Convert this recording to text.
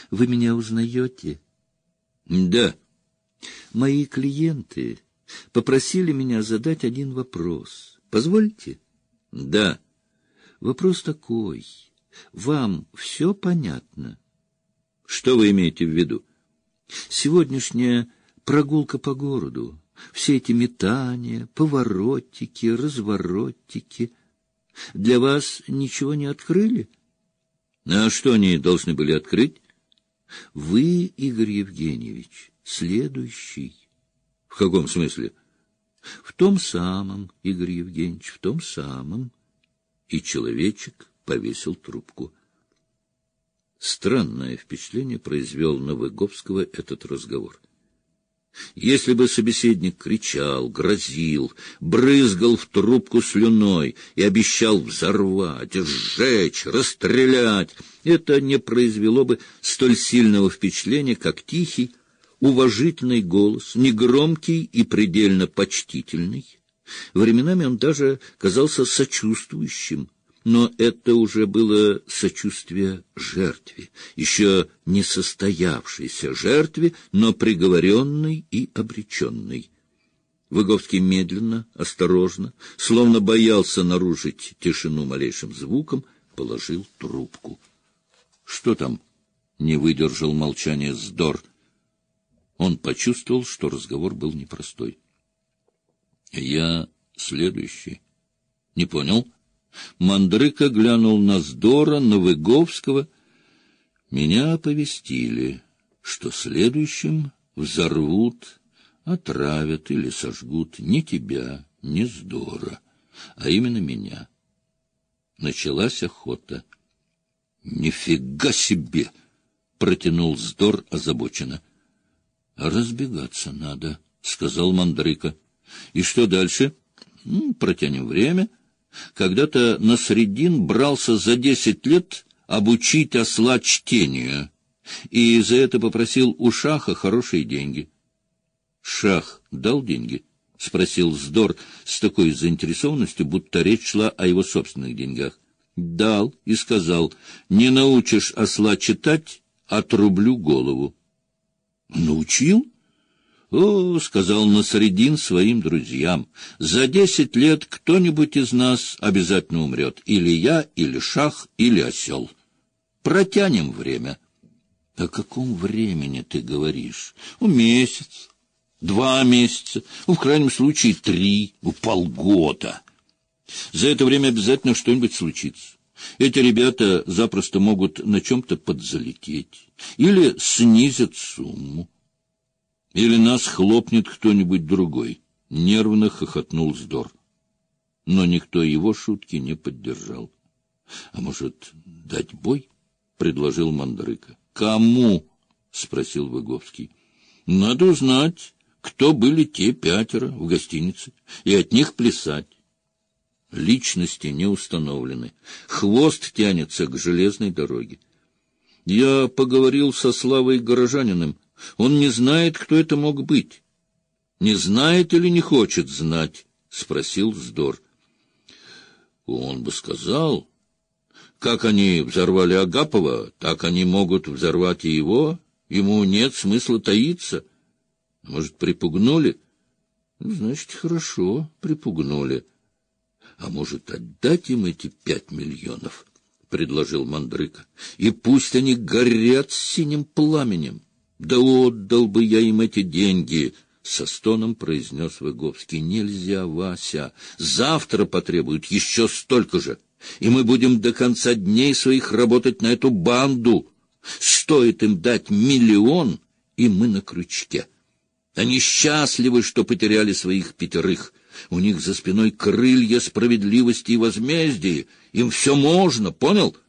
Вы меня узнаете? Да. Мои клиенты попросили меня задать один вопрос. Позвольте? Да. Вопрос такой. Вам все понятно? Что вы имеете в виду? Сегодняшняя прогулка по городу, все эти метания, поворотики, разворотики. Для вас ничего не открыли? А что они должны были открыть? Вы, Игорь Евгеньевич, следующий. В каком смысле? В том самом, Игорь Евгеньевич, в том самом. И человечек повесил трубку. Странное впечатление произвел на Выговского этот разговор. Если бы собеседник кричал, грозил, брызгал в трубку слюной и обещал взорвать, сжечь, расстрелять, это не произвело бы столь сильного впечатления, как тихий, уважительный голос, негромкий и предельно почтительный. Временами он даже казался сочувствующим, но это уже было сочувствие жертве, еще не состоявшейся жертве, но приговоренной и обреченной. Выговский медленно, осторожно, словно боялся нарушить тишину малейшим звуком, положил трубку. — Что там? — не выдержал молчания Здор. Он почувствовал, что разговор был непростой. — Я следующий. — Не понял? Мандрыка глянул на Здора, на Выговского. Меня оповестили, что следующим взорвут, отравят или сожгут не тебя, не Здора, а именно меня. Началась охота. — Нифига себе! — протянул Здор озабоченно. — Разбегаться надо, — сказал Мандрыка. — И что дальше? Протянем время. Когда-то Насреддин брался за 10 лет обучить осла чтению, и за это попросил у шаха хорошие деньги. — Шах дал деньги? — спросил Здор с такой заинтересованностью, будто речь шла о его собственных деньгах. — Дал и сказал: не научишь осла читать, отрублю голову. — Научил? — О, — сказал Насреддин своим друзьям, — за 10 лет кто-нибудь из нас обязательно умрет. Или я, или шах, или осел. Протянем время. — О каком времени ты говоришь? — Месяц, 2 месяца, в крайнем случае 3, полгода. За это время обязательно что-нибудь случится. Эти ребята запросто могут на чем-то подзалететь или снизят сумму. Или нас хлопнет кто-нибудь другой. Нервно хохотнул Здор. Но никто его шутки не поддержал. — А может, дать бой? — предложил Мандрыка. — Кому? — спросил Выговский. — Надо узнать, кто были те 5 в гостинице, и от них плясать. Личности не установлены. Хвост тянется к железной дороге. Я поговорил со Славой Горожаниным. Он не знает, кто это мог быть. — Не знает или не хочет знать? — спросил Здор. — Он бы сказал. Как они взорвали Агапова, так они могут взорвать и его. Ему нет смысла таиться. Может, припугнули? Значит, хорошо, припугнули. А может, отдать им эти 5 миллионов? — предложил Мандрыка. — И пусть они горят синим пламенем. — Да отдал бы я им эти деньги, — со стоном произнес Выговский. — Нельзя, Вася. Завтра потребуют еще столько же, и мы будем до конца дней своих работать на эту банду. Стоит им дать 1 миллион, и мы на крючке. Они счастливы, что потеряли своих 5. У них за спиной крылья справедливости и возмездия. Им все можно, понял?